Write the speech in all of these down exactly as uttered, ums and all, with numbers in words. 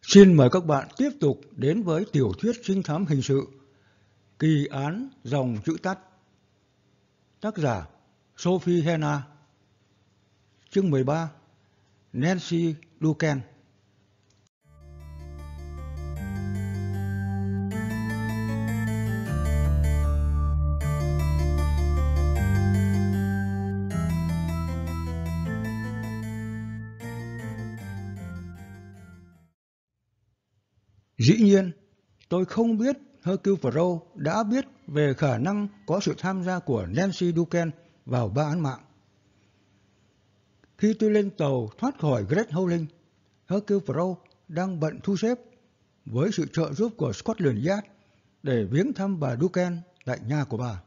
Xin mời các bạn tiếp tục đến với tiểu thuyết trinh thám hình sự Kỳ án dòng chữ tắt. Tác giả Sophie Hannah. Chương mười ba. Nancy Ducan. Dĩ nhiên, tôi không biết Hercule Poirot đã biết về khả năng có sự tham gia của Nancy Ducan vào ba án mạng. Khi tôi lên tàu thoát khỏi Great Howling, Hercule Poirot đang bận thu xếp với sự trợ giúp của Scotland Yard để viếng thăm bà Ducan tại nhà của bà.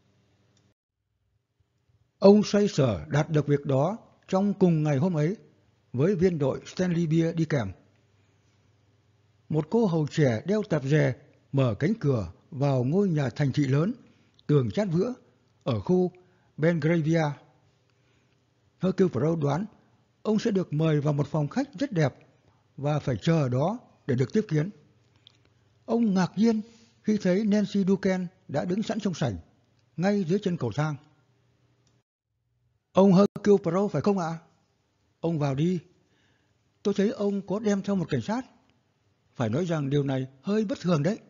Ông xoay sở đạt được việc đó trong cùng ngày hôm ấy với viên đội Stanley Beer đi kèm. Một cô hầu trẻ đeo tạp dề mở cánh cửa vào ngôi nhà thành thị lớn, tường chát vữa, ở khu Belgravia. Hercule Poirot đoán ông sẽ được mời vào một phòng khách rất đẹp và phải chờ ở đó để được tiếp kiến. Ông ngạc nhiên khi thấy Nancy Ducan đã đứng sẵn trong sảnh, ngay dưới chân cầu thang. Ông Hercule Poirot phải không ạ? Ông vào đi. Tôi thấy ông có đem theo một cảnh sát. Phải nói rằng điều này hơi bất thường đấy.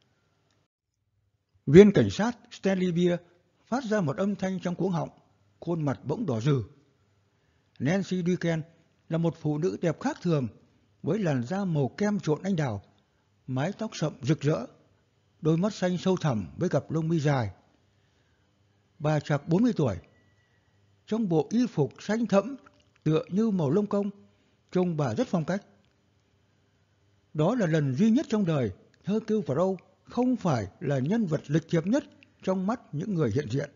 Viên cảnh sát Stanley Beer phát ra một âm thanh trong cuống họng, khuôn mặt bỗng đỏ rừ. Nancy Ducan là một phụ nữ đẹp khác thường, với làn da màu kem trộn anh đào, mái tóc sậm rực rỡ, đôi mắt xanh sâu thẳm với cặp lông mi dài. Bà chạc bốn mươi tuổi, trong bộ y phục xanh thẫm tựa như màu lông công, trông bà rất phong cách. Đó là lần duy nhất trong đời Hercule Poirot không phải là nhân vật lịch thiệp nhất trong mắt những người hiện diện.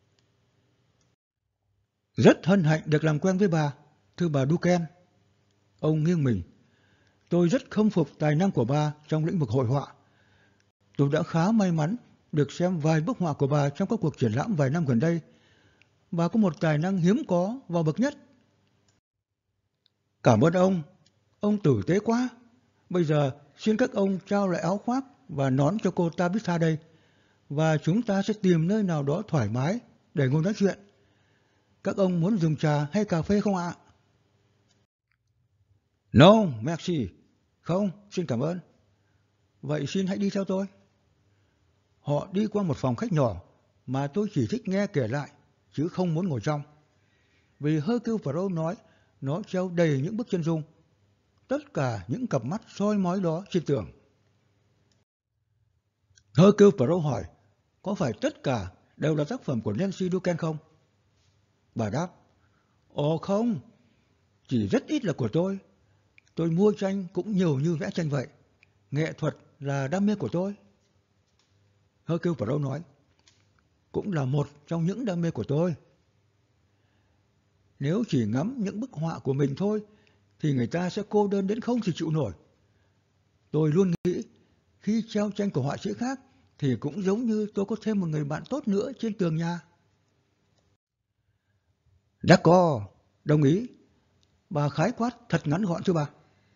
Rất hân hạnh được làm quen với bà, thưa bà Ducan. Ông nghiêng mình. Tôi rất khâm phục tài năng của bà trong lĩnh vực hội họa. Tôi đã khá may mắn được xem vài bức họa của bà trong các cuộc triển lãm vài năm gần đây. Bà có một tài năng hiếm có và bậc nhất. Cảm ơn ông. Ông tử tế quá. Bây giờ xin các ông trao lại áo khoác và nón cho cô Tabitha đây, và chúng ta sẽ tìm nơi nào đó thoải mái để ngồi nói chuyện. Các ông muốn dùng trà hay cà phê không ạ? No, merci. Không, xin cảm ơn. Vậy xin hãy đi theo tôi. Họ đi qua một phòng khách nhỏ mà tôi chỉ thích nghe kể lại, chứ không muốn ngồi trong. Vì Hercule Poirot nói nó treo đầy những bức chân dung. Tất cả những cặp mắt soi mói đó trên tường. Hercule Poirot hỏi, có phải tất cả đều là tác phẩm của Nancy Ducan không? Bà đáp, ồ không, chỉ rất ít là của tôi. Tôi mua tranh cũng nhiều như vẽ tranh vậy. Nghệ thuật là đam mê của tôi. Hercule Poirot nói, cũng là một trong những đam mê của tôi. Nếu chỉ ngắm những bức họa của mình thôi, thì người ta sẽ cô đơn đến không thể chịu nổi. Tôi luôn nghĩ, khi treo tranh của họa sĩ khác, thì cũng giống như tôi có thêm một người bạn tốt nữa trên tường nhà. D'accord, đồng ý. Bà khái quát thật ngắn gọn thưa bà.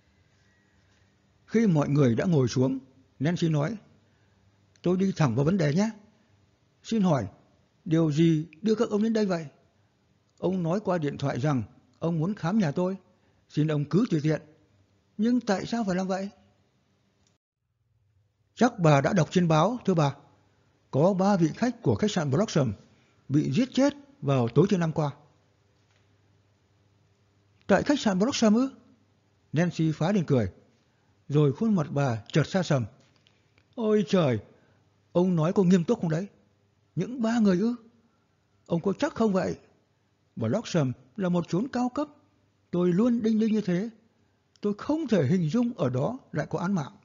Khi mọi người đã ngồi xuống, Nancy nói, tôi đi thẳng vào vấn đề nhé. Xin hỏi, điều gì đưa các ông đến đây vậy? Ông nói qua điện thoại rằng ông muốn khám nhà tôi. Xin ông cứ tùy tiện. Nhưng tại sao phải làm vậy? Chắc bà đã đọc trên báo, thưa bà. Có ba vị khách của khách sạn Blossom bị giết chết vào tối thứ năm qua. Tại khách sạn Blossom ư? Nancy phá lên cười. Rồi khuôn mặt bà chợt xa sầm. Ôi trời, ông nói có nghiêm túc không đấy? Những ba người ư? Ông có chắc không vậy? Blossom là một chốn cao cấp. Tôi luôn đinh ninh như thế. Tôi không thể hình dung ở đó lại có án mạng.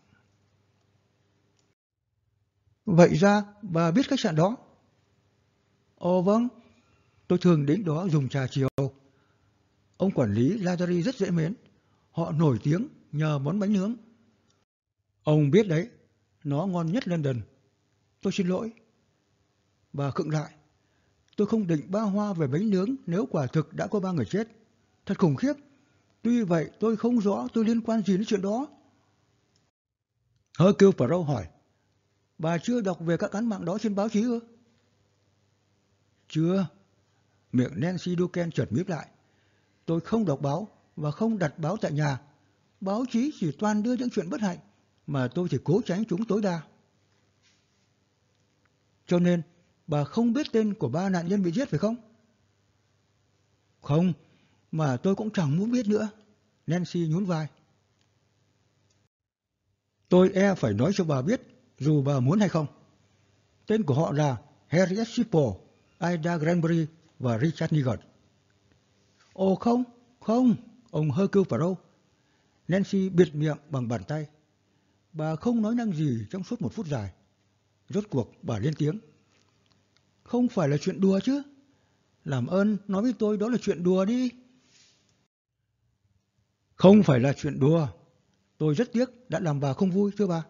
Vậy ra bà biết khách sạn đó? Ồ vâng, tôi thường đến đó dùng trà chiều. Ông quản lý Lazari rất dễ mến. Họ nổi tiếng nhờ món bánh nướng. Ông biết đấy, nó ngon nhất London. Tôi xin lỗi. Bà khựng lại. Tôi không định ba hoa về bánh nướng nếu quả thực đã có ba người chết. Thật khủng khiếp. Tuy vậy tôi không rõ tôi liên quan gì đến chuyện đó. Hercule Poirot hỏi, bà chưa đọc về các án mạng đó trên báo chí ư? Chưa. Miệng Nancy Duncan chợt mím lại. Tôi không đọc báo và không đặt báo tại nhà. Báo chí chỉ toàn đưa những chuyện bất hạnh mà tôi chỉ cố tránh chúng tối đa. Cho nên, bà không biết tên của ba nạn nhân bị giết phải không? Không, mà tôi cũng chẳng muốn biết nữa. Nancy nhún vai. Tôi e phải nói cho bà biết, dù bà muốn hay không. Tên của họ là Harriet Shipple, Ida Granbury và Richard Nigel. Ồ không, không, ông Hercule Poirot. Nancy bịt miệng bằng bàn tay. Bà không nói năng gì trong suốt một phút dài. Rốt cuộc bà lên tiếng. Không phải là chuyện đùa chứ? Làm ơn nói với tôi đó là chuyện đùa đi. Không phải là chuyện đùa. Tôi rất tiếc đã làm bà không vui, thưa bà.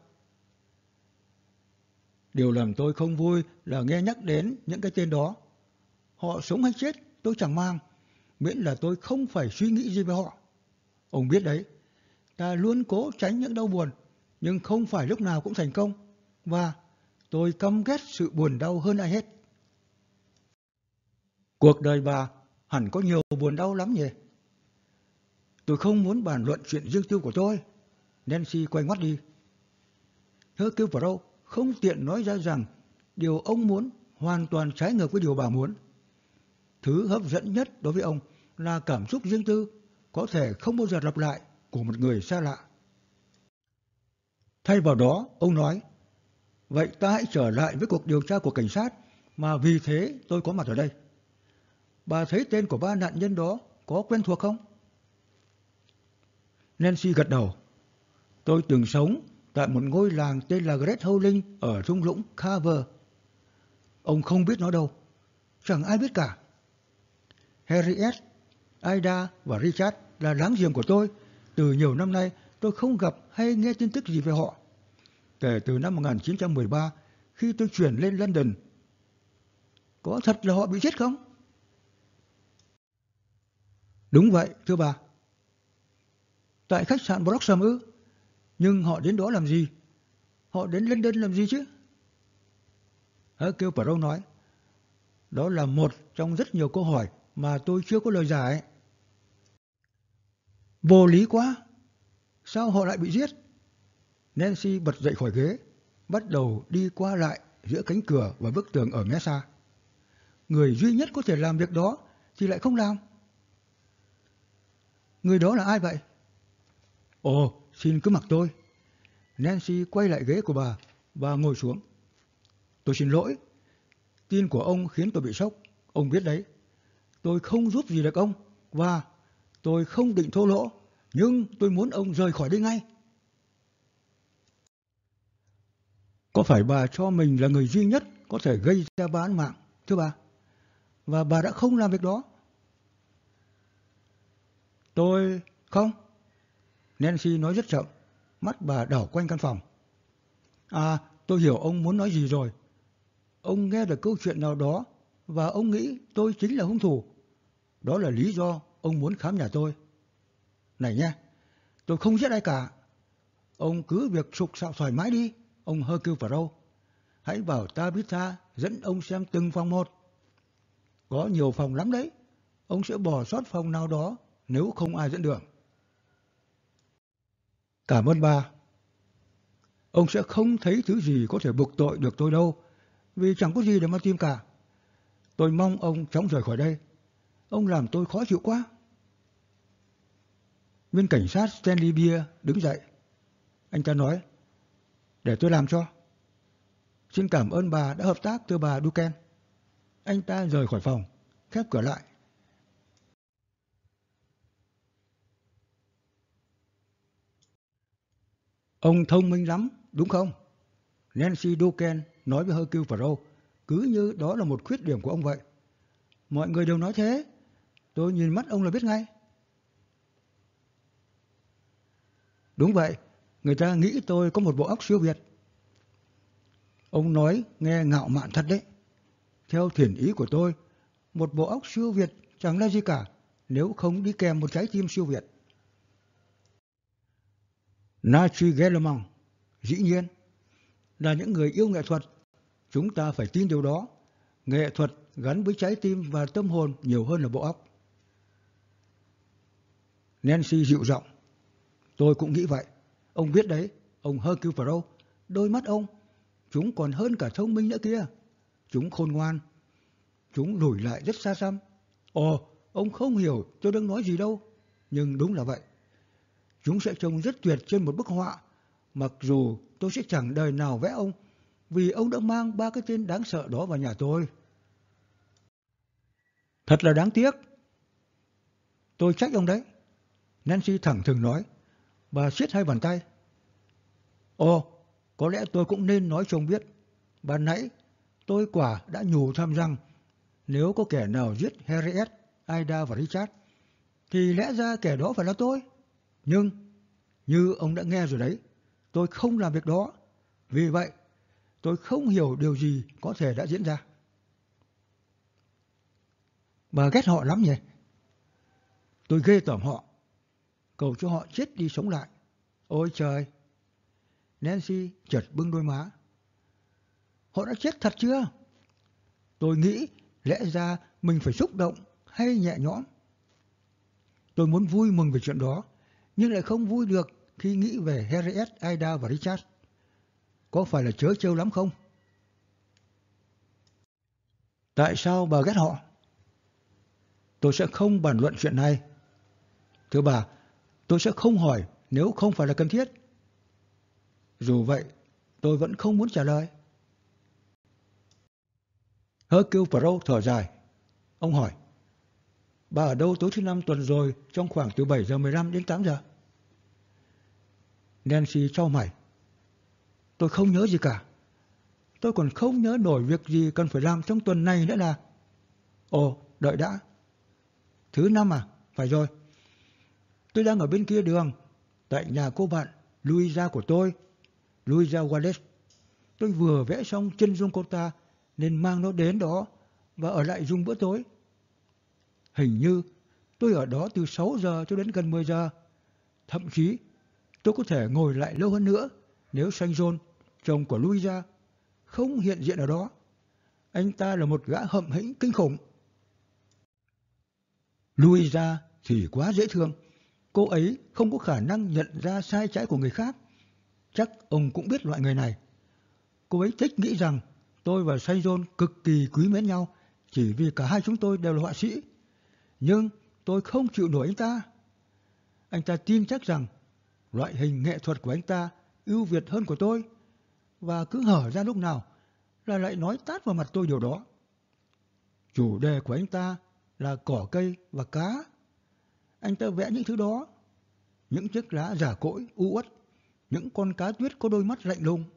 Điều làm tôi không vui là nghe nhắc đến những cái tên đó. Họ sống hay chết tôi chẳng mang, miễn là tôi không phải suy nghĩ gì về họ. Ông biết đấy, ta luôn cố tránh những đau buồn, nhưng không phải lúc nào cũng thành công. Và tôi căm ghét sự buồn đau hơn ai hết. Cuộc đời bà hẳn có nhiều buồn đau lắm nhỉ? Tôi không muốn bàn luận chuyện riêng tư của tôi. Nancy quay ngoắt đi. Hercule Poirot không tiện nói ra rằng điều ông muốn hoàn toàn trái ngược với điều bà muốn. Thứ hấp dẫn nhất đối với ông là cảm xúc riêng tư, có thể không bao giờ lặp lại, của một người xa lạ. Thay vào đó, ông nói, vậy ta hãy trở lại với cuộc điều tra của cảnh sát, mà vì thế tôi có mặt ở đây. Bà thấy tên của ba nạn nhân đó có quen thuộc không? Nancy gật đầu. Tôi từng sống tại một ngôi làng tên là Great Howling ở thung lũng Carver. Ông không biết nó đâu. Chẳng ai biết cả. Harriet, Ida và Richard là láng giềng của tôi. Từ nhiều năm nay tôi không gặp hay nghe tin tức gì về họ. Kể từ năm một nghìn chín trăm mười ba, khi tôi chuyển lên London. Có thật là họ bị giết không? Đúng vậy, thưa bà. Tại khách sạn Bloxham ư? Nhưng họ đến đó làm gì? Họ đến London làm gì chứ? Hercule Poirot nói, đó là một trong rất nhiều câu hỏi mà tôi chưa có lời giải. Vô lý quá! Sao họ lại bị giết? Nancy bật dậy khỏi ghế, bắt đầu đi qua lại giữa cánh cửa và bức tường ở mé xa. Người duy nhất có thể làm việc đó thì lại không làm. Người đó là ai vậy? Ồ, xin cứ mặc tôi. Nancy quay lại ghế của bà và ngồi xuống. Tôi xin lỗi. Tin của ông khiến tôi bị sốc. Ông biết đấy. Tôi không giúp gì được ông. Và tôi không định thô lỗ. Nhưng tôi muốn ông rời khỏi đây ngay. Có phải bà cho mình là người duy nhất có thể gây ra ba án mạng, thưa bà? Và bà đã không làm việc đó. Tôi... không. Nancy nói rất chậm. Mắt bà đảo quanh căn phòng. À, tôi hiểu ông muốn nói gì rồi. Ông nghe được câu chuyện nào đó và ông nghĩ tôi chính là hung thủ. Đó là lý do ông muốn khám nhà tôi. Này nha, tôi không giết ai cả. Ông cứ việc sục sạo thoải mái đi, ông Hercule Poirot. Hãy bảo Tabitha dẫn ông xem từng phòng một. Có nhiều phòng lắm đấy. Ông sẽ bỏ sót phòng nào đó nếu không ai dẫn đường. Cảm ơn bà. Ông sẽ không thấy thứ gì có thể buộc tội được tôi đâu, vì chẳng có gì để mà tìm cả. Tôi mong ông chóng rời khỏi đây. Ông làm tôi khó chịu quá. Viên cảnh sát Stanley Beer đứng dậy. Anh ta nói, để tôi làm cho. Xin cảm ơn bà đã hợp tác, thưa bà Duncan. Anh ta rời khỏi phòng, khép cửa lại. Ông thông minh lắm, đúng không? Nancy Duncan nói với Hercule Poirot, cứ như đó là một khuyết điểm của ông vậy. Mọi người đều nói thế. Tôi nhìn mắt ông là biết ngay. Đúng vậy, người ta nghĩ tôi có một bộ óc siêu việt. Ông nói nghe ngạo mạn thật đấy. Theo thiền ý của tôi, một bộ óc siêu việt chẳng là gì cả nếu không đi kèm một trái tim siêu việt. Nachi Gellerman, Dĩ nhiên, là những người yêu nghệ thuật, chúng ta phải tin điều đó. Nghệ thuật gắn với trái tim và tâm hồn nhiều hơn là bộ óc. Nancy dịu giọng. Tôi cũng nghĩ vậy. Ông biết đấy, ông Hercule Poirot, đôi mắt ông, chúng còn hơn cả thông minh nữa kia. Chúng khôn ngoan. Chúng lùi lại rất xa xăm. Ồ, ông không hiểu tôi đang nói gì đâu. Nhưng đúng là vậy. Chúng sẽ trông rất tuyệt trên một bức họa, mặc dù tôi sẽ chẳng đời nào vẽ ông, vì ông đã mang ba cái tên đáng sợ đó vào nhà tôi. Thật là đáng tiếc. Tôi trách ông đấy. Nancy thẳng thừng nói. Bà siết hai bàn tay. Ồ, có lẽ tôi cũng nên nói cho ông biết. Ban nãy, tôi quả đã nhủ thầm rằng nếu có kẻ nào giết Harriet, Ida và Richard, thì lẽ ra kẻ đó phải là tôi. Nhưng, như ông đã nghe rồi đấy, tôi không làm việc đó. Vì vậy, tôi không hiểu điều gì có thể đã diễn ra. Bà ghét họ lắm nhỉ? Tôi ghê tởm họ. Cầu cho họ chết đi sống lại. Ôi trời! Nancy chợt bưng đôi má. Họ đã chết thật chưa? Tôi nghĩ lẽ ra mình phải xúc động hay nhẹ nhõm. Tôi muốn vui mừng về chuyện đó, nhưng lại không vui được khi nghĩ về Harriet, Ida và Richard. Có phải là trớ trêu lắm không? Tại sao bà ghét họ? Tôi sẽ không bàn luận chuyện này. Thưa bà, tôi sẽ không hỏi nếu không phải là cần thiết. Dù vậy, tôi vẫn không muốn trả lời. Hercule Poirot thở dài. Ông hỏi, bà ở đâu tối thứ năm tuần rồi trong khoảng từ bảy giờ mười lăm đến tám giờ? Nancy chau mày. Tôi không nhớ gì cả. Tôi còn không nhớ nổi việc gì cần phải làm trong tuần này nữa là... Ồ, đợi đã. Thứ năm à? Phải rồi. Tôi đang ở bên kia đường, tại nhà cô bạn, Louisa của tôi, Louisa Wallace. Tôi vừa vẽ xong chân dung cô ta, nên mang nó đến đó và ở lại dùng bữa tối. Hình như tôi ở đó từ sáu giờ cho đến gần mười giờ. Thậm chí tôi có thể ngồi lại lâu hơn nữa nếu Saint John, chồng của Louisa, không hiện diện ở đó. Anh ta là một gã hậm hĩnh kinh khủng. Louisa thì quá dễ thương. Cô ấy không có khả năng nhận ra sai trái của người khác. Chắc ông cũng biết loại người này. Cô ấy thích nghĩ rằng tôi và Saint John cực kỳ quý mến nhau chỉ vì cả hai chúng tôi đều là họa sĩ. Nhưng tôi không chịu nổi anh ta. Anh ta tin chắc rằng loại hình nghệ thuật của anh ta ưu việt hơn của tôi, và cứ hở ra lúc nào là lại nói tát vào mặt tôi điều đó. Chủ đề của anh ta là cỏ cây và cá. Anh ta vẽ những thứ đó, những chiếc lá già cỗi u uất, những con cá tuyết có đôi mắt lạnh lùng.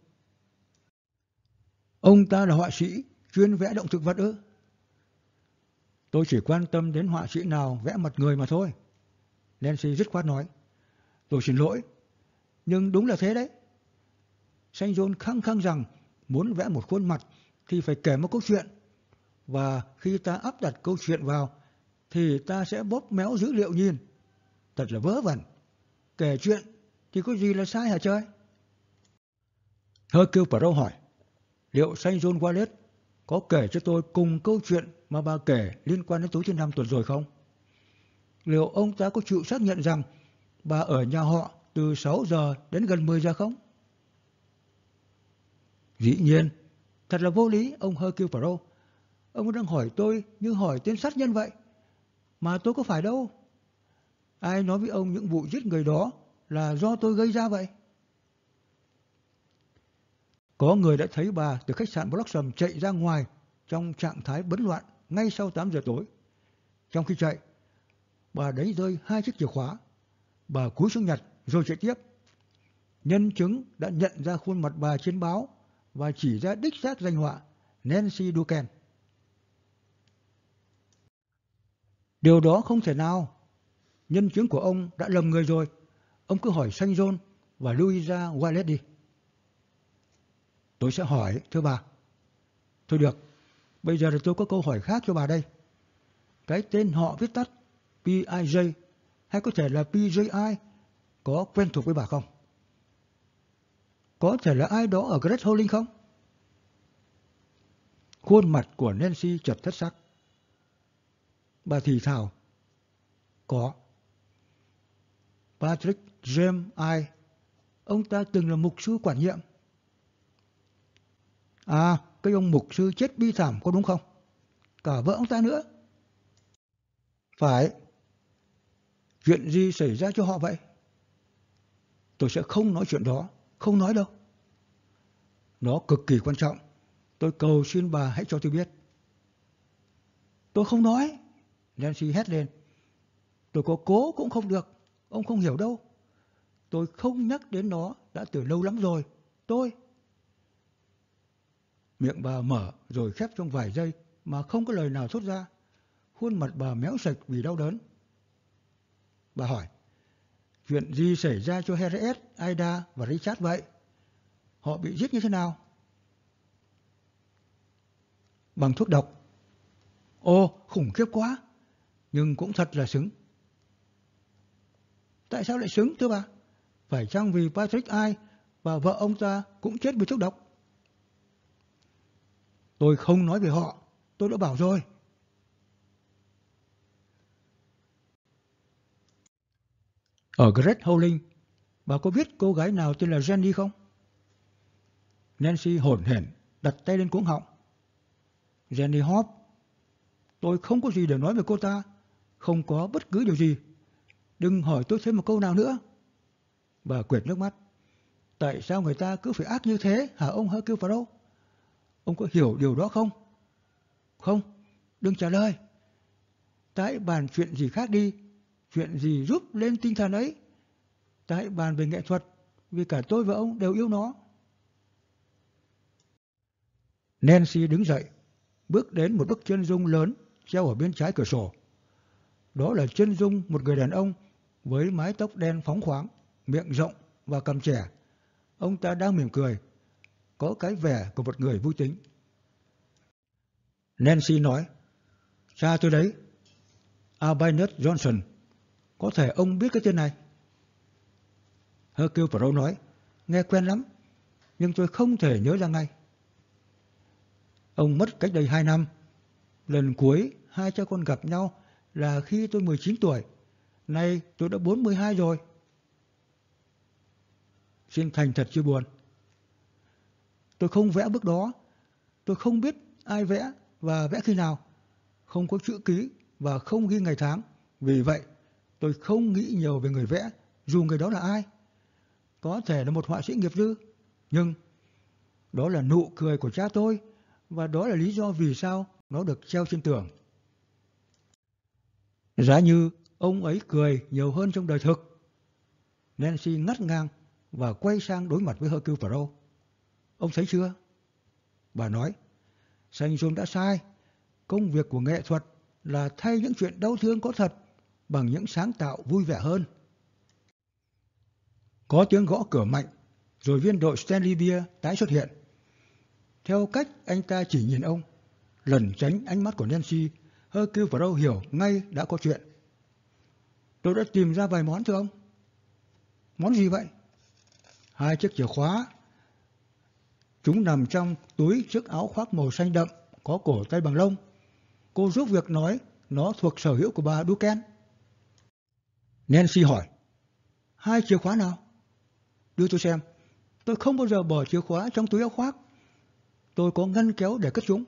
Ông ta là họa sĩ chuyên vẽ động thực vật ư? Tôi chỉ quan tâm đến họa sĩ nào vẽ mặt người mà thôi. Nancy dứt khoát nói. Tôi xin lỗi, nhưng đúng là thế đấy. Saint John khăng khăng rằng muốn vẽ một khuôn mặt thì phải kể một câu chuyện, và khi ta áp đặt câu chuyện vào thì ta sẽ bóp méo dữ liệu nhìn. Thật là vớ vẩn. Kể chuyện thì có gì là sai hả trời? Hercule Poirot hỏi, liệu Saint John Wallace có kể cho tôi cùng câu chuyện mà bà kể liên quan đến tối thứ năm tuần rồi không? Liệu ông ta có chịu xác nhận rằng bà ở nhà họ từ sáu giờ đến gần mười giờ không? Dĩ nhiên. Thật là vô lý, ông Hercule Poirot. Ông đang hỏi tôi như hỏi tên sát nhân vậy. Mà tôi có phải đâu. Ai nói với ông những vụ giết người đó là do tôi gây ra vậy? Có người đã thấy bà từ khách sạn Blossom chạy ra ngoài trong trạng thái bấn loạn ngay sau tám giờ tối. Trong khi chạy, bà đánh rơi hai chiếc chìa khóa. Bà cúi xuống nhặt rồi chạy tiếp. Nhân chứng đã nhận ra khuôn mặt bà trên báo và chỉ ra đích xác danh họa Nancy Ducan. Điều đó không thể nào. Nhân chứng của ông đã lầm người rồi. Ông cứ hỏi Saint John và Louisa Wallace đi. Tôi sẽ hỏi, thưa bà. Thôi được, bây giờ thì tôi có câu hỏi khác cho bà đây. Cái tên họ viết tắt pê i jay hay có thể là pê gi i có quen thuộc với bà không? Có thể là ai đó ở Great Hall không? Khuôn mặt của Nancy chợt thất sắc. Bà thì thào. Có. Patrick James ai? Ông ta từng là mục sư quản nhiệm. À, cái ông mục sư chết bi thảm có đúng không? Cả vợ ông ta nữa. Phải. Chuyện gì xảy ra cho họ vậy? Tôi sẽ không nói chuyện đó. Không nói đâu. Nó cực kỳ quan trọng. Tôi cầu xin bà hãy cho tôi biết. Tôi không nói. Nancy hét lên. Tôi có cố cũng không được. Ông không hiểu đâu. Tôi không nhắc đến nó đã từ lâu lắm rồi. Tôi... Miệng bà mở rồi khép trong vài giây mà không có lời nào thốt ra. Khuôn mặt bà méo sạch vì đau đớn. Bà hỏi. Chuyện gì xảy ra cho Harriet, Ida và Richard vậy? Họ bị giết như thế nào? Bằng thuốc độc. Ồ, khủng khiếp quá. Nhưng cũng thật là xứng. Tại sao lại xứng thưa bà? Phải chăng vì Patrick ai và vợ ông ta cũng chết vì thuốc độc? Tôi không nói về họ. Tôi đã bảo rồi. Ở Great Howling, bà có biết cô gái nào tên là Jenny không? Nancy hổn hển đặt tay lên cuống họng. Jenny Hop. Tôi không có gì để nói về cô ta. Không có bất cứ điều gì. Đừng hỏi tôi thêm một câu nào nữa. Bà quệt nước mắt. Tại sao người ta cứ phải ác như thế hả ông Hercule Poirot? Ông có hiểu điều đó không? Không, đừng trả lời. Ta hãy bàn chuyện gì khác đi. Chuyện gì giúp lên tinh thần ấy. Ta hãy bàn về nghệ thuật. Vì cả tôi và ông đều yêu nó. Nancy đứng dậy, bước đến một bức chân dung lớn treo ở bên trái cửa sổ. Đó là chân dung một người đàn ông với mái tóc đen phóng khoáng, miệng rộng và cằm trẻ. Ông ta đang mỉm cười, có cái vẻ của một người vui tính. Nancy nói, cha tôi đấy, Albinus Johnson. Có thể ông biết cái tên này? Hercule Poirot nói, nghe quen lắm, nhưng tôi không thể nhớ ra ngay. Ông mất cách đây hai năm. Lần cuối hai cha con gặp nhau là khi tôi mười chín tuổi. Nay tôi đã bốn mươi hai rồi. Xin thành thật chia buồn. Tôi không vẽ bức đó. Tôi không biết ai vẽ và vẽ khi nào. Không có chữ ký và không ghi ngày tháng. Vì vậy, tôi không nghĩ nhiều về người vẽ, dù người đó là ai. Có thể là một họa sĩ nghiệp dư, nhưng đó là nụ cười của cha tôi, và đó là lý do vì sao nó được treo trên tường. Giá như ông ấy cười nhiều hơn trong đời thực. Nancy ngắt ngang và quay sang đối mặt với Hercule Poirot. Ông thấy chưa? Bà nói, Saint John đã sai. Công việc của nghệ thuật là thay những chuyện đau thương có thật bằng những sáng tạo vui vẻ hơn. Có tiếng gõ cửa mạnh, rồi viên đội Stanley Beer tái xuất hiện. Theo cách anh ta chỉ nhìn ông, lẩn tránh ánh mắt của Nancy, Hercule Poirot hiểu ngay đã có chuyện. Tôi đã tìm ra vài món thưa ông. Món gì vậy? Hai chiếc chìa khóa. Chúng nằm trong túi chiếc áo khoác màu xanh đậm, có cổ tay bằng lông. Cô giúp việc nói nó thuộc sở hữu của bà Duquesne. Nancy hỏi, hai chìa khóa nào? Đưa tôi xem. Tôi không bao giờ bỏ chìa khóa trong túi áo khoác. Tôi có ngăn kéo để cất chúng.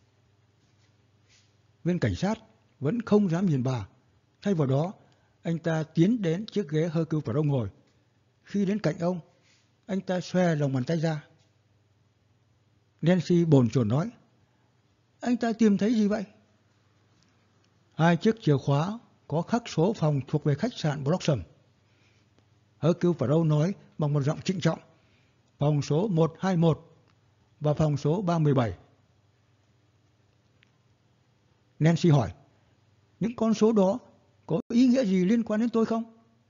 Viên cảnh sát vẫn không dám nhìn bà. Thay vào đó, anh ta tiến đến chiếc ghế Hercule Poirot ngồi. Khi đến cạnh ông, anh ta xòe lòng bàn tay ra. Nancy bồn chồn nói, anh ta tìm thấy gì vậy? Hai chiếc chìa khóa có khắc số phòng thuộc về khách sạn Blossom. Hercule Poirot nói bằng một giọng trịnh trọng, phòng số một hai một và phòng số ba mươi bảy. Nancy hỏi, những con số đó có ý nghĩa gì liên quan đến tôi không?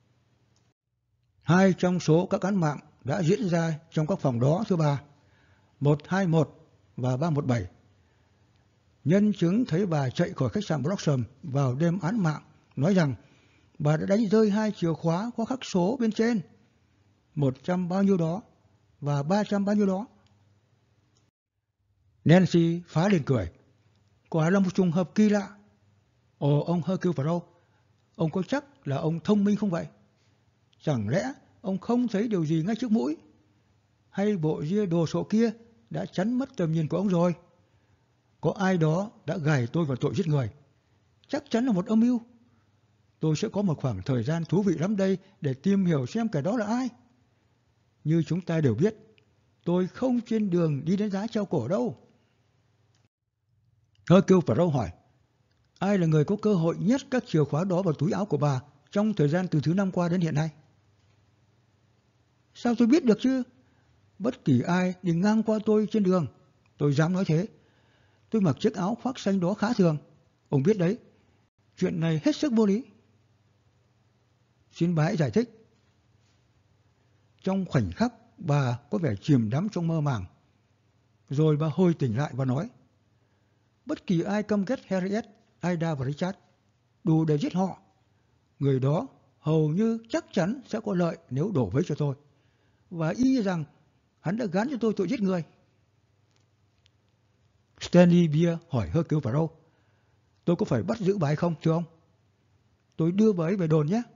Hai trong số các án mạng đã diễn ra trong các phòng đó thưa bà, một hai một và ba một bảy. Nhân chứng thấy bà chạy khỏi khách sạn Blossom vào đêm án mạng, nói rằng bà đã đánh rơi hai chìa khóa có khắc số bên trên, một trăm bao nhiêu đó và ba trăm bao nhiêu đó. Nancy phá lên cười. Quả là một trùng hợp kỳ lạ. Ồ, ông Hercule Poirot, ông có chắc là ông thông minh không vậy? Chẳng lẽ ông không thấy điều gì ngay trước mũi? Hay bộ ria đồ sộ kia đã chắn mất tầm nhìn của ông rồi? Có ai đó đã gài tôi vào tội giết người. Chắc chắn là một âm mưu. Tôi sẽ có một khoảng thời gian thú vị lắm đây để tìm hiểu xem kẻ đó là ai. Như chúng ta đều biết, tôi không trên đường đi đến giá treo cổ đâu. Hercule Poirot hỏi, ai là người có cơ hội nhét các chìa khóa đó vào túi áo của bà trong thời gian từ thứ năm qua đến hiện nay? Sao tôi biết được chứ? Bất kỳ ai đi ngang qua tôi trên đường, tôi dám nói thế. Tôi mặc chiếc áo khoác xanh đó khá thường. Ông biết đấy, chuyện này hết sức vô lý. Xin bà hãy giải thích. Trong khoảnh khắc, bà có vẻ chìm đắm trong mơ màng. Rồi bà hồi tỉnh lại và nói, bất kỳ ai căm ghét Harriet, Ida và Richard, đủ để giết họ. Người đó hầu như chắc chắn sẽ có lợi nếu đổ vấy cho tôi. Và y như rằng hắn đã gán cho tôi tội giết người. Stanley Beer hỏi Hercule Poirot, tôi có phải bắt giữ bà hay không, thưa ông? Tôi đưa bà ấy về đồn nhé.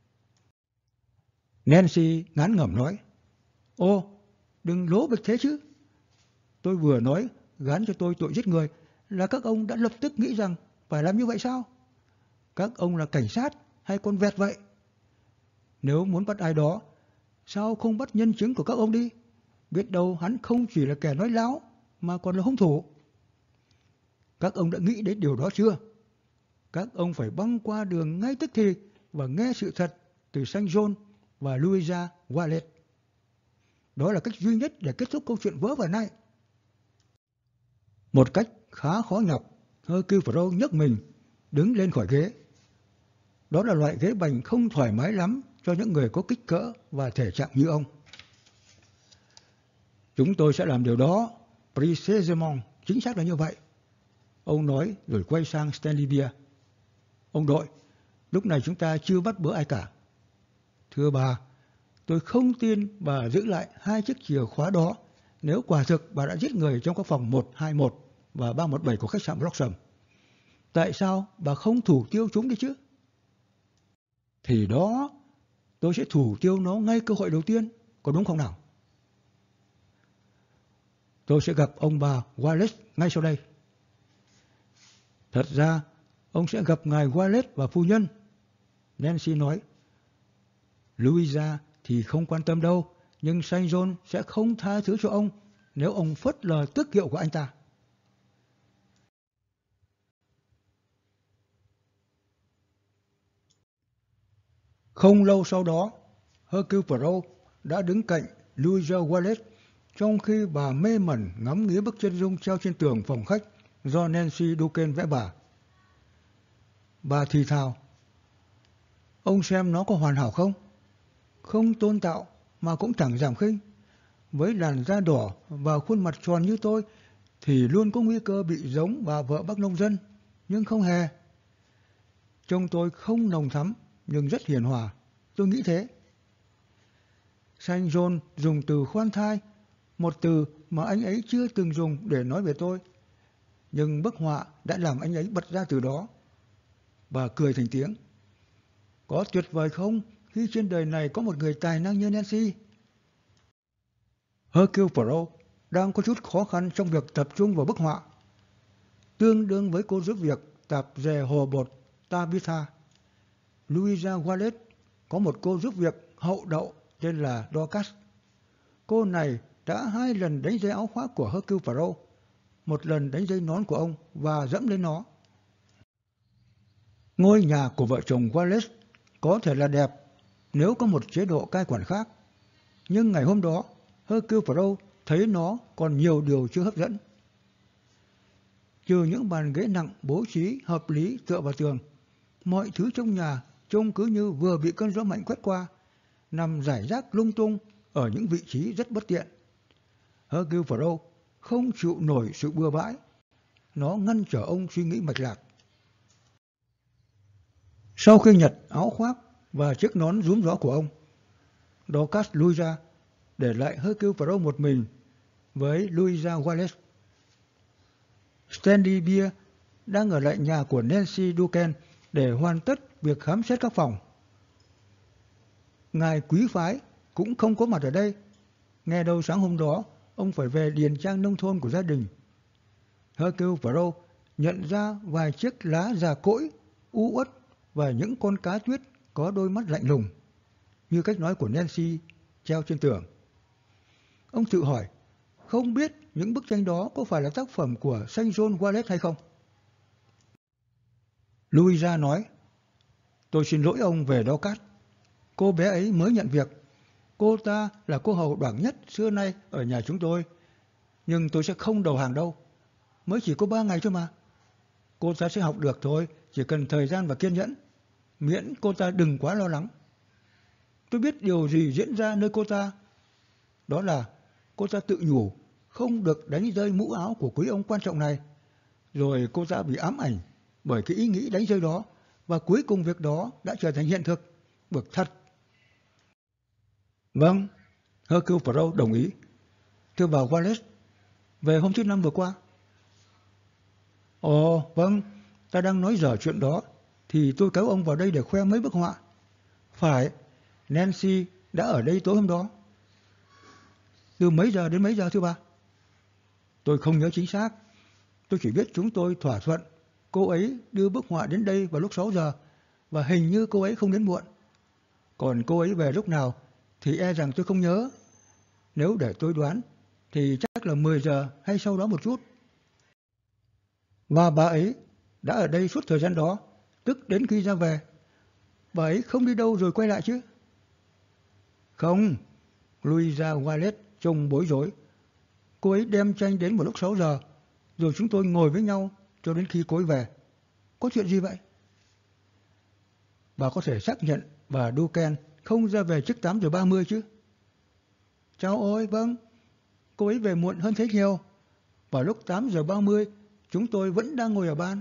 Nancy ngán ngẩm nói, ô, đừng lố bịch thế chứ. Tôi vừa nói gán cho tôi tội giết người là các ông đã lập tức nghĩ rằng phải làm như vậy sao? Các ông là cảnh sát hay con vẹt vậy? Nếu muốn bắt ai đó, sao không bắt nhân chứng của các ông đi? Biết đâu hắn không chỉ là kẻ nói láo mà còn là hung thủ. Các ông đã nghĩ đến điều đó chưa? Các ông phải băng qua đường ngay tức thì và nghe sự thật từ Saint John và Louisa Wallet. Đó là cách duy nhất để kết thúc câu chuyện vớ vẩn này. Một cách khá khó nhọc, Hercule Poirot nhấc mình, đứng lên khỏi ghế. Đó là loại ghế bành không thoải mái lắm cho những người có kích cỡ và thể trạng như ông. Chúng tôi sẽ làm điều đó, précisément, chính xác là như vậy. Ông nói rồi quay sang Stanley Beer. Ông đội, lúc này chúng ta chưa bắt bớ ai cả. Thưa bà, tôi không tin bà giữ lại hai chiếc chìa khóa đó nếu quả thực bà đã giết người trong các phòng một hai một và ba một bảy của khách sạn Bloxham. Tại sao bà không thủ tiêu chúng đi chứ? Thì đó, tôi sẽ thủ tiêu nó ngay cơ hội đầu tiên, có đúng không nào? Tôi sẽ gặp ông bà Wallace ngay sau đây. Thật ra, ông sẽ gặp ngài Wallace và phu nhân. Nancy nói. Louisa thì không quan tâm đâu, nhưng Saint John sẽ không tha thứ cho ông nếu ông phớt lờ tước hiệu của anh ta. Không lâu sau đó, Hercule Poirot đã đứng cạnh Louisa Wallace trong khi bà mê mẩn ngắm nghía bức chân dung treo trên tường phòng khách do Nancy Duquesne vẽ bà. Bà thì thào, ông xem nó có hoàn hảo không? Không tôn tạo mà cũng chẳng giảm khinh. Với làn da đỏ và khuôn mặt tròn như tôi thì luôn có nguy cơ bị giống bà vợ bác nông dân, nhưng không hề. Trông tôi không nồng thắm nhưng rất hiền hòa, tôi nghĩ thế. Saint John dùng từ khoan thai, một từ mà anh ấy chưa từng dùng để nói về tôi. Nhưng bức họa đã làm anh ấy bật ra từ đó. Bà cười thành tiếng. Có tuyệt vời không khi trên đời này có một người tài năng như Nancy? Hercule Poirot đang có chút khó khăn trong việc tập trung vào bức họa. Tương đương với cô giúp việc tạp dề hồ bột Tabitha, Louisa Wallace có một cô giúp việc hậu đậu tên là Dorcas. Cô này đã hai lần đánh dây áo khoác của Hercule Poirot, một lần đánh dây nón của ông và dẫm lên nó. Ngôi nhà của vợ chồng Wallace có thể là đẹp nếu có một chế độ cai quản khác, nhưng ngày hôm đó Hercule Poirot thấy nó còn nhiều điều chưa hấp dẫn. Trừ những bàn ghế nặng bố trí hợp lý tựa vào tường, mọi thứ trong nhà trông cứ như vừa bị cơn gió mạnh quét qua, nằm rải rác lung tung ở những vị trí rất bất tiện. Hercule Poirot không chịu nổi sự bừa bãi, nó ngăn trở ông suy nghĩ mạch lạc. Sau khi nhặt áo khoác và chiếc nón rúm gió của ông, Dorcas lui ra để lại Hercule Poirot một mình với Louisa Wallace. Stanley Beer đang ở lại nhà của Nancy Duncan để hoàn tất việc khám xét các phòng. Ngài quý phái cũng không có mặt ở đây. Nghe đâu sáng hôm đó, ông phải về điền trang nông thôn của gia đình. Hercule Poirot nhận ra vài chiếc lá già cỗi, u uất và những con cá tuyết có đôi mắt lạnh lùng, như cách nói của Nancy treo trên tường. Ông tự hỏi, không biết những bức tranh đó có phải là tác phẩm của Saint John Wallace hay không? Louisa nói, tôi xin lỗi ông về Dorcas. Cô bé ấy mới nhận việc. Cô ta là cô hầu đoảng nhất xưa nay ở nhà chúng tôi. Nhưng tôi sẽ không đầu hàng đâu. Mới chỉ có ba ngày thôi mà. Cô ta sẽ học được thôi, chỉ cần thời gian và kiên nhẫn. Miễn cô ta đừng quá lo lắng. Tôi biết điều gì diễn ra nơi cô ta. Đó là cô ta tự nhủ không được đánh rơi mũ áo của quý ông quan trọng này. Rồi cô ta bị ám ảnh bởi cái ý nghĩ đánh rơi đó. Và cuối cùng việc đó đã trở thành hiện thực. Bực thật. Vâng, Hercule Poirot đồng ý. Thưa bà Wallace, về hôm thứ Năm vừa qua. Ồ, vâng, ta đang nói dở chuyện đó, thì tôi kéo ông vào đây để khoe mấy bức họa. Phải, Nancy đã ở đây tối hôm đó. Từ mấy giờ đến mấy giờ thưa bà? Tôi không nhớ chính xác. Tôi chỉ biết chúng tôi thỏa thuận cô ấy đưa bức họa đến đây vào lúc sáu giờ, và hình như cô ấy không đến muộn. Còn cô ấy về lúc nào thì e rằng tôi không nhớ. Nếu để tôi đoán thì chắc là mười giờ hay sau đó một chút. Và bà ấy đã ở đây suốt thời gian đó, tức đến khi ra về. Bà ấy không đi đâu rồi quay lại chứ? Không, Louisa Wallace trông bối rối. Cô ấy đem tranh đến một lúc sáu giờ, rồi chúng tôi ngồi với nhau cho đến khi cô ấy về. Có chuyện gì vậy? Bà có thể xác nhận bà Duncan không ra về trước tám giờ ba mươi chứ? Chào ôi, vâng. Cô ấy về muộn hơn thế nhiều. Vào lúc tám giờ ba mươi, chúng tôi vẫn đang ngồi ở ban.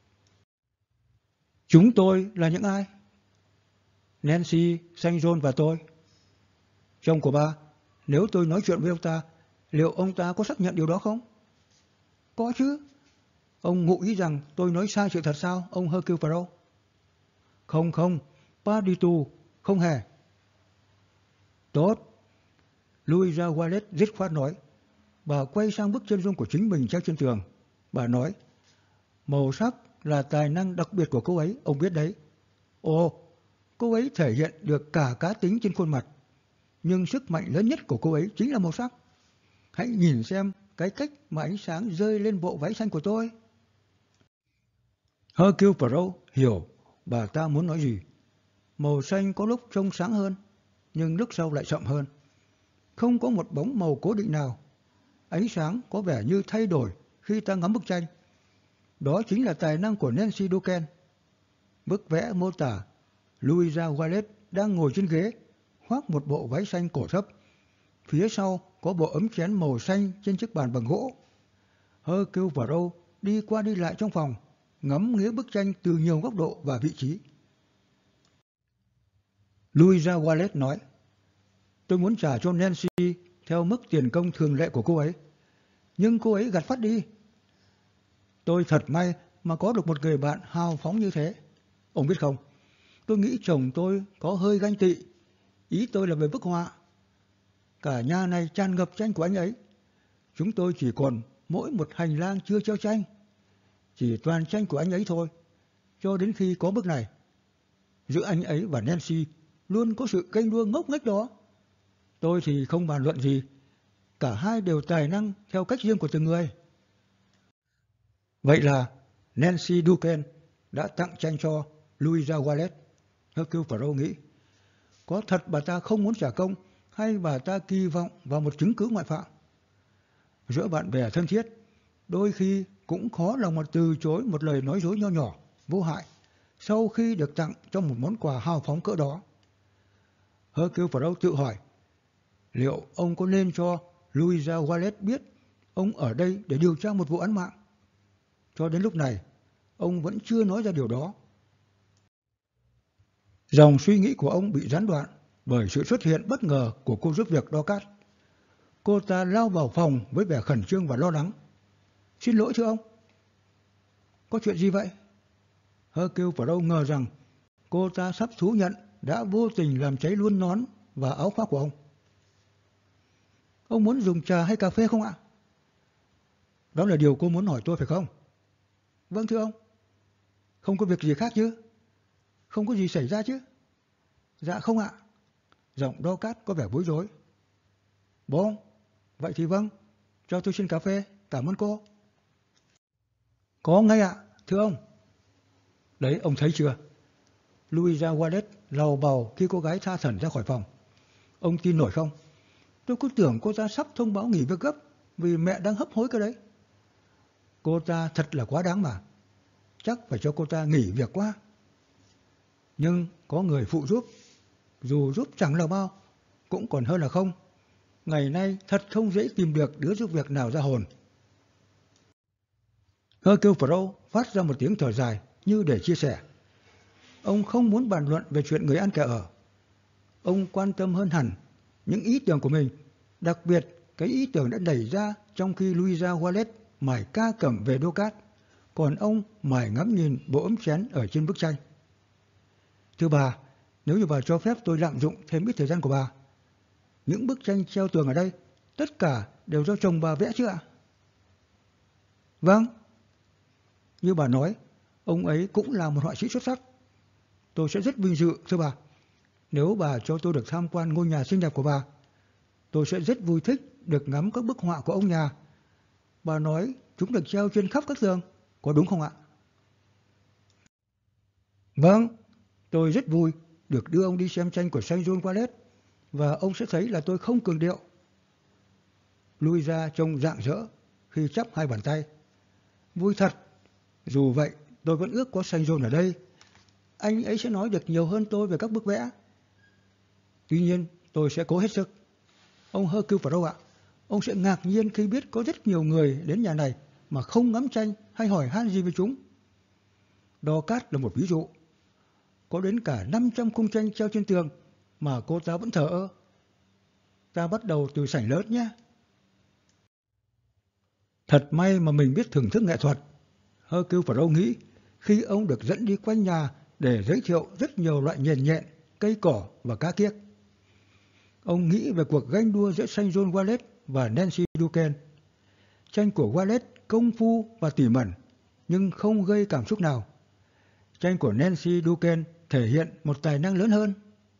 Chúng tôi là những ai? Nancy, Saint John và tôi. Chồng của bà, nếu tôi nói chuyện với ông ta, liệu ông ta có xác nhận điều đó không? Có chứ. Ông ngụ ý rằng tôi nói sai sự thật sao, ông Hercule Poirot? Không không, pas du tout, không hề. Tốt. Louisa Wallace dứt khoát nói. Bà quay sang bức chân dung của chính mình treo trên tường. Bà nói, màu sắc là tài năng đặc biệt của cô ấy, ông biết đấy. Ồ, cô ấy thể hiện được cả cá tính trên khuôn mặt. Nhưng sức mạnh lớn nhất của cô ấy chính là màu sắc. Hãy nhìn xem cái cách mà ánh sáng rơi lên bộ váy xanh của tôi. Hercule Poirot hiểu bà ta muốn nói gì. Màu xanh có lúc trông sáng hơn, nhưng lúc sau lại chậm hơn. Không có một bóng màu cố định nào. Ánh sáng có vẻ như thay đổi khi ta ngắm bức tranh. Đó chính là tài năng của Nancy Duncan. Bức vẽ mô tả Louisa Wallace đang ngồi trên ghế, khoác một bộ váy xanh cổ thấp. Phía sau có bộ ấm chén màu xanh trên chiếc bàn bằng gỗ. Hercule Poirot đi qua đi lại trong phòng, ngắm nghía bức tranh từ nhiều góc độ và vị trí. Louisa Wallace nói, tôi muốn trả cho Nancy theo mức tiền công thường lệ của cô ấy, nhưng cô ấy gạt phắt đi. Tôi thật may mà có được một người bạn hào phóng như thế. Ông biết không, tôi nghĩ chồng tôi có hơi ganh tị. Ý tôi là về bức họa. Cả nhà này tràn ngập tranh của anh ấy. Chúng tôi chỉ còn mỗi một hành lang chưa treo tranh. Chỉ toàn tranh của anh ấy thôi, cho đến khi có bức này. Giữa anh ấy và Nancy luôn có sự ganh đua ngốc nghếch đó. Tôi thì không bàn luận gì. Cả hai đều tài năng theo cách riêng của từng người. Vậy là Nancy Duncan đã tặng tranh cho Louisa Wallace. Hercule Poirot nghĩ, có thật bà ta không muốn trả công hay bà ta kỳ vọng vào một chứng cứ ngoại phạm? Giữa bạn bè thân thiết, đôi khi cũng khó lòng mà từ chối một lời nói dối nho nhỏ, vô hại, sau khi được tặng cho một món quà hào phóng cỡ đó. Hercule Poirot tự hỏi, liệu ông có nên cho Louisa Wallace biết ông ở đây để điều tra một vụ án mạng? Cho đến lúc này, ông vẫn chưa nói ra điều đó. Dòng suy nghĩ của ông bị gián đoạn bởi sự xuất hiện bất ngờ của cô giúp việc Dorcas. Cô ta lao vào phòng với vẻ khẩn trương và lo lắng. Xin lỗi thưa ông. Có chuyện gì vậy? Hercule Poirot ngờ rằng cô ta sắp thú nhận đã vô tình làm cháy luôn nón và áo khoác của ông. Ông muốn dùng trà hay cà phê không ạ? Đó là điều cô muốn hỏi tôi phải không? Vâng thưa ông. Không có việc gì khác chứ? Không có gì xảy ra chứ? Dạ không ạ. Giọng Dorcas có vẻ bối rối. Bon, vậy thì vâng, cho tôi xin cà phê, cảm ơn cô. Có ngay ạ, thưa ông. Đấy, ông thấy chưa? Louisa Wallet lầu bầu khi cô gái tha thẩn ra khỏi phòng. Ông tin nổi không? Tôi cứ tưởng cô ta sắp thông báo nghỉ việc gấp vì mẹ đang hấp hối cái đấy. Cô ta thật là quá đáng mà. Chắc phải cho cô ta nghỉ việc quá. Nhưng có người phụ giúp, dù giúp chẳng là bao, cũng còn hơn là không. Ngày nay thật không dễ tìm được đứa giúp việc nào ra hồn. Hercule Poirot phát ra một tiếng thở dài như để chia sẻ. Ông không muốn bàn luận về chuyện người ăn kẻ ở. Ông quan tâm hơn hẳn những ý tưởng của mình, đặc biệt cái ý tưởng đã nảy ra trong khi Louisa Wallet mải ca cẩm về Dorcas, còn ông mải ngắm nhìn bộ ấm chén ở trên bức tranh. Thưa bà, nếu như bà cho phép tôi lạm dụng thêm ít thời gian của bà, những bức tranh treo tường ở đây, tất cả đều do chồng bà vẽ chứ ạ? Vâng. Như bà nói, ông ấy cũng là một họa sĩ xuất sắc. Tôi sẽ rất vinh dự, thưa bà. Nếu bà cho tôi được tham quan ngôi nhà xinh đẹp của bà, tôi sẽ rất vui thích được ngắm các bức họa của ông nhà. Bà nói chúng được treo trên khắp các tường, có đúng không ạ? Vâng, tôi rất vui được đưa ông đi xem tranh của Saint John Wallet, và ông sẽ thấy là tôi không cường điệu. Louisa trông rạng rỡ khi chắp hai bàn tay. Vui thật, dù vậy tôi vẫn ước có Saint John ở đây. Anh ấy sẽ nói được nhiều hơn tôi về các bức vẽ. Tuy nhiên, tôi sẽ cố hết sức. Ông Hercule Poirot ạ, ông sẽ ngạc nhiên khi biết có rất nhiều người đến nhà này mà không ngắm tranh hay hỏi han gì về chúng. Dorcas là một ví dụ. Có đến cả năm trăm khung tranh treo trên tường mà cô ta vẫn thờ ơ. Ta bắt đầu từ sảnh lớn nhé. Thật may mà mình biết thưởng thức nghệ thuật, Hercule Poirot nghĩ khi ông được dẫn đi quanh nhà để giới thiệu rất nhiều loại nhện nhện, cây cỏ và cá kiếc. Ông nghĩ về cuộc ganh đua giữa Saint John Wallet và Nancy Duquesne. Tranh của Wallet công phu và tỉ mẩn, nhưng không gây cảm xúc nào. Tranh của Nancy Duquesne thể hiện một tài năng lớn hơn.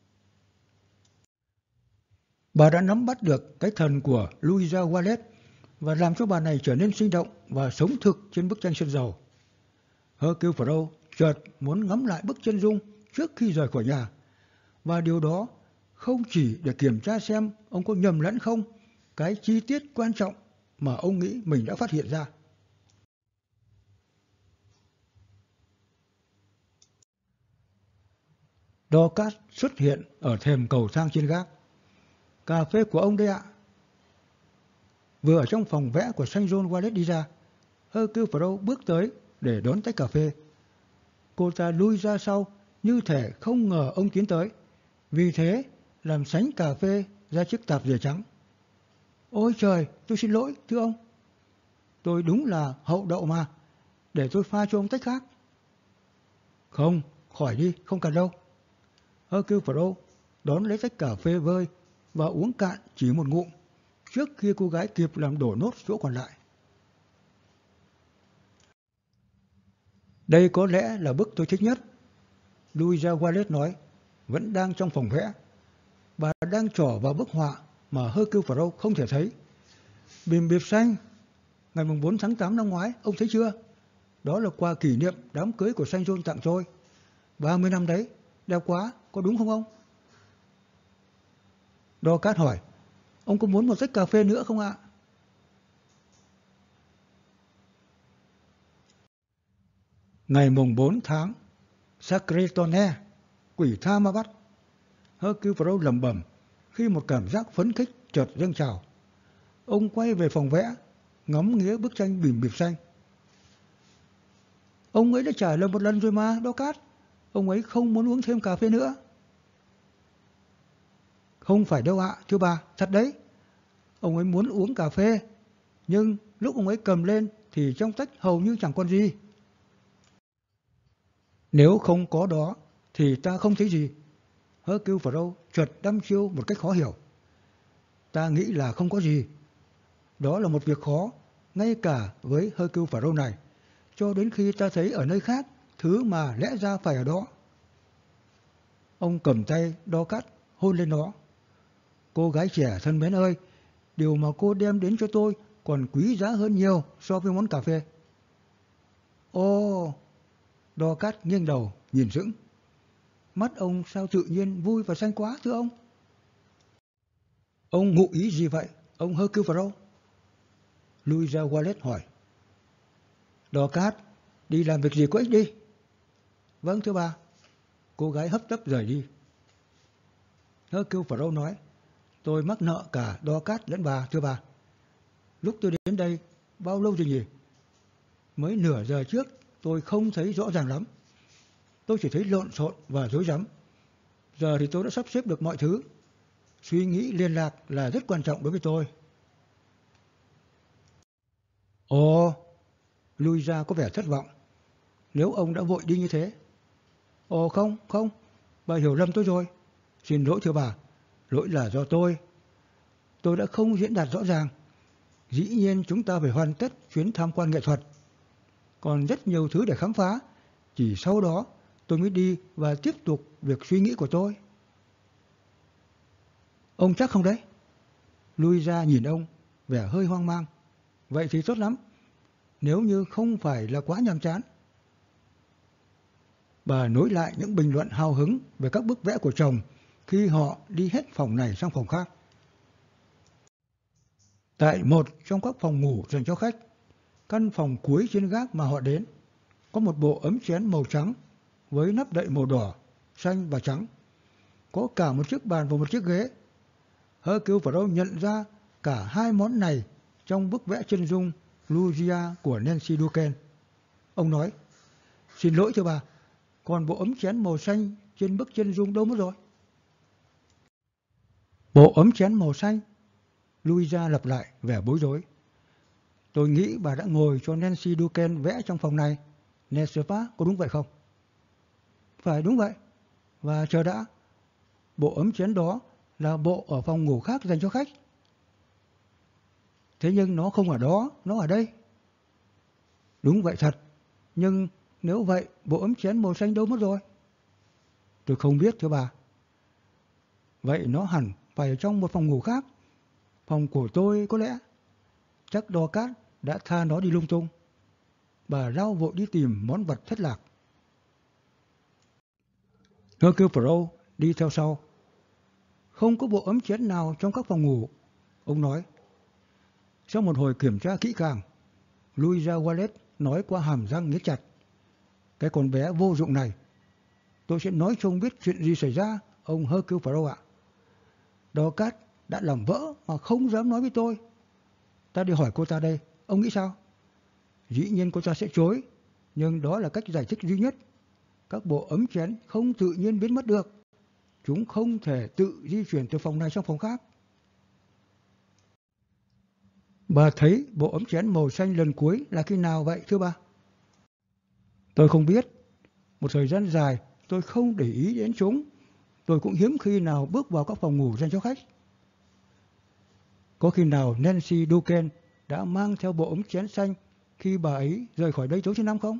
Bà đã nắm bắt được cái thần của Louisa Wallet và làm cho bà này trở nên sinh động và sống thực trên bức tranh sơn dầu. Hercule Poirot chợt muốn ngắm lại bức chân dung trước khi rời khỏi nhà, và điều đó không chỉ để kiểm tra xem ông có nhầm lẫn không, cái chi tiết quan trọng mà ông nghĩ mình đã phát hiện ra. Dorcas xuất hiện ở thềm cầu thang trên gác. Cà phê của ông đây ạ. Vừa ở trong phòng vẽ của Saint John Wallet đi ra, Hercule Poirot bước tới để đón tách cà phê. Cô ta lui ra sau như thể không ngờ ông tiến tới, vì thế làm sánh cà phê ra chiếc tạp dề trắng. Ôi trời, tôi xin lỗi, thưa ông. Tôi đúng là hậu đậu mà, để tôi pha cho ông tách khác. Không, khỏi đi, không cần đâu. Hercule Poirot đón lấy tách cà phê vơi và uống cạn chỉ một ngụm, trước khi cô gái kịp làm đổ nốt chỗ còn lại. Đây có lẽ là bức tôi thích nhất, Louisa Wallet nói, vẫn đang trong phòng vẽ. Bà đang trỏ vào bức họa mà Hercule Poirot không thể thấy. Bìm bịp xanh, ngày bốn tháng tám năm ngoái, ông thấy chưa? Đó là quà kỷ niệm đám cưới của Saint John tặng tôi. ba mươi năm đấy, đẹp quá, có đúng không ông? Dorcas hỏi, ông có muốn một tách cà phê nữa không ạ? Ngày mùng bốn tháng, Sacretone, quỷ tha ma bắt. Hercule Poirot lẩm bẩm khi một cảm giác phấn khích chợt dâng trào. Ông quay về phòng vẽ, ngắm nghía bức tranh bìm bịp xanh. Ông ấy đã trả lời một lần rồi mà, Dorcas. Ông ấy không muốn uống thêm cà phê nữa. Không phải đâu ạ, thưa bà, thật đấy. Ông ấy muốn uống cà phê, nhưng lúc ông ấy cầm lên thì trong tách hầu như chẳng còn gì. Nếu không có đó thì ta không thấy gì. Hercule Poirot chợt đăm chiêu một cách khó hiểu. Ta nghĩ là không có gì. Đó là một việc khó, ngay cả với Hercule Poirot này, cho đến khi ta thấy ở nơi khác thứ mà lẽ ra phải ở đó. Ông cầm tay Dorcas hôn lên nó. Cô gái trẻ thân mến ơi, điều mà cô đem đến cho tôi còn quý giá hơn nhiều so với món cà phê. Ồ, Dorcas nghiêng đầu nhìn sững. Mắt ông sao tự nhiên vui và xanh quá thưa ông? Ông ngụ ý gì vậy, ông Hercule Poirot? Louisa Wallace hỏi. Dorcas, đi làm việc gì có ích đi. Vâng thưa bà. Cô gái hấp tấp rời đi. Hercule Poirot nói, tôi mắc nợ cả Dorcas lẫn bà thưa bà. Lúc tôi đến đây, bao lâu rồi nhỉ? Mới nửa giờ trước, tôi không thấy rõ ràng lắm. Tôi chỉ thấy lộn xộn và rối rắm. Giờ thì tôi đã sắp xếp được mọi thứ. Suy nghĩ liên lạc là rất quan trọng đối với tôi. Ồ, Louisa có vẻ thất vọng. Nếu ông đã vội đi như thế. Ồ không, không, bà hiểu lầm tôi rồi. Xin lỗi thưa bà, lỗi là do tôi. Tôi đã không diễn đạt rõ ràng. Dĩ nhiên chúng ta phải hoàn tất chuyến tham quan nghệ thuật. Còn rất nhiều thứ để khám phá. Chỉ sau đó tôi mới đi và tiếp tục việc suy nghĩ của tôi. Ông chắc không đấy? Louisa nhìn ông, vẻ hơi hoang mang. Vậy thì tốt lắm. Nếu như không phải là quá nhàm chán. Bà nối lại những bình luận hào hứng về các bức vẽ của chồng khi họ đi hết phòng này sang phòng khác. Tại một trong các phòng ngủ dành cho khách, căn phòng cuối trên gác mà họ đến, có một bộ ấm chén màu trắng với nắp đậy màu đỏ, xanh và trắng. Có cả một chiếc bàn và một chiếc ghế. Hercule Poirot nhận ra cả hai món này trong bức vẽ chân dung Lucia của Nancy Duquesne. Ông nói, xin lỗi thưa bà, còn bộ ấm chén màu xanh trên bức chân dung đâu mất rồi? Bộ ấm chén màu xanh? Louisa lặp lại vẻ bối rối. Tôi nghĩ bà đã ngồi cho Nancy Duquesne vẽ trong phòng này. N'est-ce pas, có đúng vậy không? Phải đúng vậy. Và chờ đã, bộ ấm chén đó là bộ ở phòng ngủ khác dành cho khách. Thế nhưng nó không ở đó, nó ở đây. Đúng vậy thật. Nhưng nếu vậy, bộ ấm chén màu xanh đâu mất rồi? Tôi không biết thưa bà. Vậy nó hẳn phải ở trong một phòng ngủ khác. Phòng của tôi có lẽ. Chắc Dorcas đã tha nó đi lung tung. Bà rao vội đi tìm món vật thất lạc. Hercule Poirot đi theo sau. Không có bộ ấm chén nào trong các phòng ngủ, ông nói. Sau một hồi kiểm tra kỹ càng, Louisa Wallace nói qua hàm răng nghiến chặt. Cái con bé vô dụng này. Tôi sẽ nói cho ông biết chuyện gì xảy ra, ông Hercule Poirot ạ. Dorcas đã làm vỡ mà không dám nói với tôi. Ta đi hỏi cô ta đây, ông nghĩ sao? Dĩ nhiên cô ta sẽ chối, nhưng đó là cách giải thích duy nhất. Các bộ ấm chén không tự nhiên biến mất được. Chúng không thể tự di chuyển từ phòng này sang phòng khác. Bà thấy bộ ấm chén màu xanh lần cuối là khi nào vậy thưa bà? Tôi không biết. Một thời gian dài tôi không để ý đến chúng. Tôi cũng hiếm khi nào bước vào các phòng ngủ dành cho khách. Có khi nào Nancy Duquesne đã mang theo bộ ấm chén xanh khi bà ấy rời khỏi đây tối thứ năm không?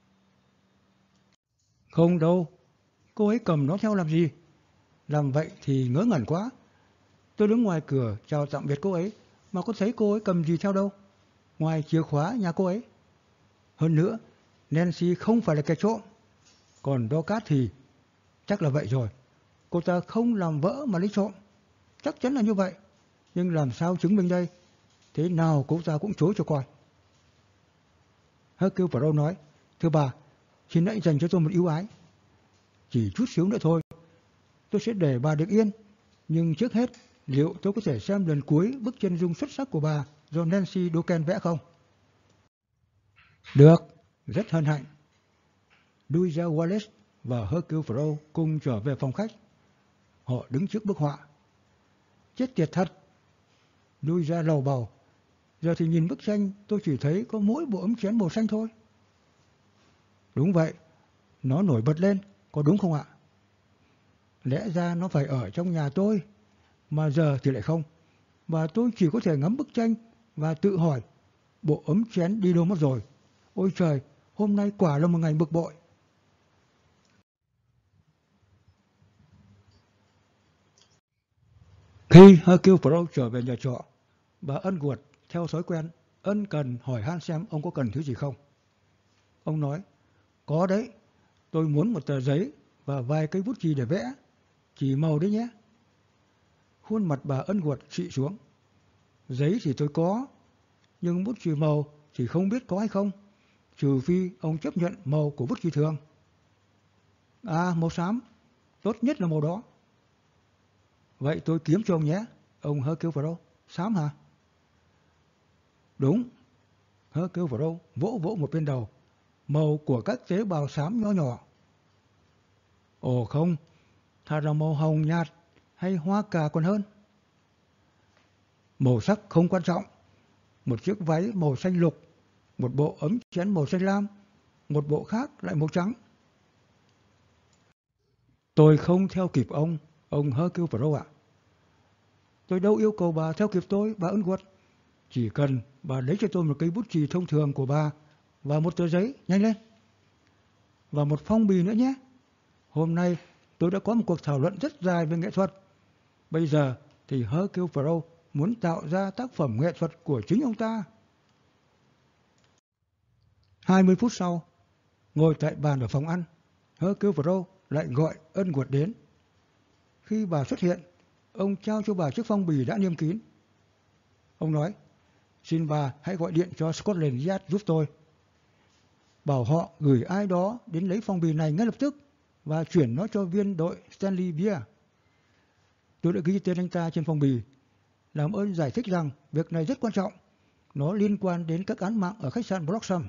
Không đâu. Cô ấy cầm nó theo làm gì? Làm vậy thì ngớ ngẩn quá. Tôi đứng ngoài cửa chào tạm biệt cô ấy mà có thấy cô ấy cầm gì theo đâu, ngoài chìa khóa nhà cô ấy. Hơn nữa, Nancy không phải là kẻ trộm. Còn Dorcas thì chắc là vậy rồi. Cô ta không làm vỡ mà lấy trộm. Chắc chắn là như vậy. Nhưng làm sao chứng minh đây? Thế nào cô ta cũng chối cho coi. Hercule Poirot nói, thưa bà, xin hãy dành cho tôi một ưu ái. Chỉ chút xíu nữa thôi, tôi sẽ để bà được yên. Nhưng trước hết, liệu tôi có thể xem lần cuối bức chân dung xuất sắc của bà do Nancy Duquesne vẽ không? Được, rất hân hạnh. Louisa Wallace và Hercule Poirot cùng trở về phòng khách. Họ đứng trước bức họa. Chết tiệt thật! Lui ra lầu bầu. Giờ thì nhìn bức tranh tôi chỉ thấy có mỗi bộ ấm chén màu xanh thôi. Đúng vậy, nó nổi bật lên, có đúng không ạ? Lẽ ra nó phải ở trong nhà tôi, mà giờ thì lại không. Và tôi chỉ có thể ngắm bức tranh và tự hỏi, bộ ấm chén đi đâu mất rồi? Ôi trời, hôm nay quả là một ngày bực bội. Khi Hercule Poirot trở về nhà trọ, bà Underwood theo thói quen ân cần hỏi han xem ông có cần thứ gì không. Ông nói, có đấy, tôi muốn một tờ giấy và vài cây bút chì để vẽ, chỉ màu đấy nhé. Khuôn mặt bà Underwood xị xuống. Giấy thì tôi có, nhưng bút chì màu thì không biết có hay không, trừ phi ông chấp nhận màu của bút chì thường. À, màu xám, tốt nhất là màu đó. Vậy tôi kiếm cho ông nhé, ông Hercule Poirot. Xám hả? Đúng. Hercule Poirot vỗ vỗ một bên đầu. Màu của các tế bào xám nhỏ nhỏ. Ồ không, thà là màu hồng nhạt hay hoa cà còn hơn. Màu sắc không quan trọng. Một chiếc váy màu xanh lục, một bộ ấm chén màu xanh lam, một bộ khác lại màu trắng. Tôi không theo kịp ông, ông Hercule Poirot ạ. Tôi đâu yêu cầu bà theo kịp tôi, bà Underwood. Chỉ cần bà lấy cho tôi một cây bút chì thông thường của bà và một tờ giấy, nhanh lên. Và một phong bì nữa nhé. Hôm nay tôi đã có một cuộc thảo luận rất dài về nghệ thuật. Bây giờ thì Hercule Poirot muốn tạo ra tác phẩm nghệ thuật của chính ông ta. hai mươi phút sau, ngồi tại bàn ở phòng ăn, Hercule Poirot lại gọi Underwood đến. Khi bà xuất hiện, ông trao cho bà chiếc phong bì đã niêm kín. Ông nói, xin bà hãy gọi điện cho Scotland Yard giúp tôi. Bảo họ gửi ai đó đến lấy phong bì này ngay lập tức và chuyển nó cho viên đội Stanley Beer. Tôi đã ghi tên anh ta trên phong bì. Làm ơn giải thích rằng việc này rất quan trọng. Nó liên quan đến các án mạng ở khách sạn Blossom.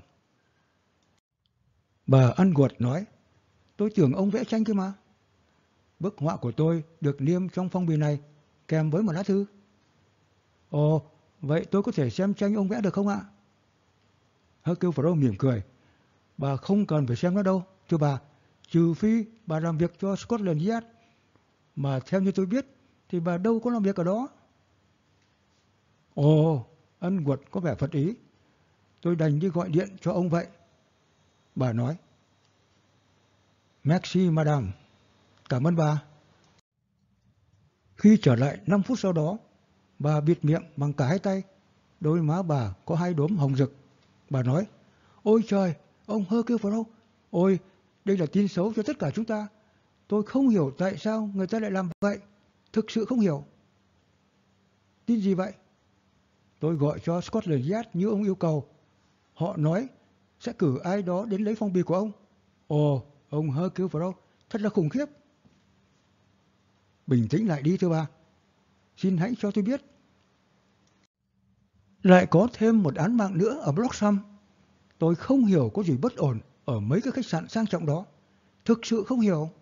Bà Underwood nói, tôi tưởng ông vẽ tranh kia mà. Bức họa của tôi được niêm trong phong bì này kèm với một lá thư. Ồ, vậy tôi có thể xem tranh ông vẽ được không ạ? Hercule Poirot mỉm cười. Bà không cần phải xem nó đâu, thưa bà, trừ phi bà làm việc cho Scotland Yard. Mà theo như tôi biết thì bà đâu có làm việc ở đó. Ồ, Underwood có vẻ phật ý. Tôi đành đi gọi điện cho ông vậy. Bà nói. Merci, madame. Cảm ơn bà. Khi trở lại năm phút sau đó, bà bịt miệng bằng cả hai tay. Đôi má bà có hai đốm hồng rực. Bà nói, ôi trời, ông Hercule Poirot, ôi, đây là tin xấu cho tất cả chúng ta. Tôi không hiểu tại sao người ta lại làm vậy. Thực sự không hiểu. Tin gì vậy? Tôi gọi cho Scotland Yard như ông yêu cầu. Họ nói sẽ cử ai đó đến lấy phong bì của ông. Ồ, ông Hercule Poirot, thật là khủng khiếp. Bình tĩnh lại đi thưa bà. Xin hãy cho tôi biết. Lại có thêm một án mạng nữa ở Blossom. Tôi không hiểu có gì bất ổn ở mấy cái khách sạn sang trọng đó. Thực sự không hiểu.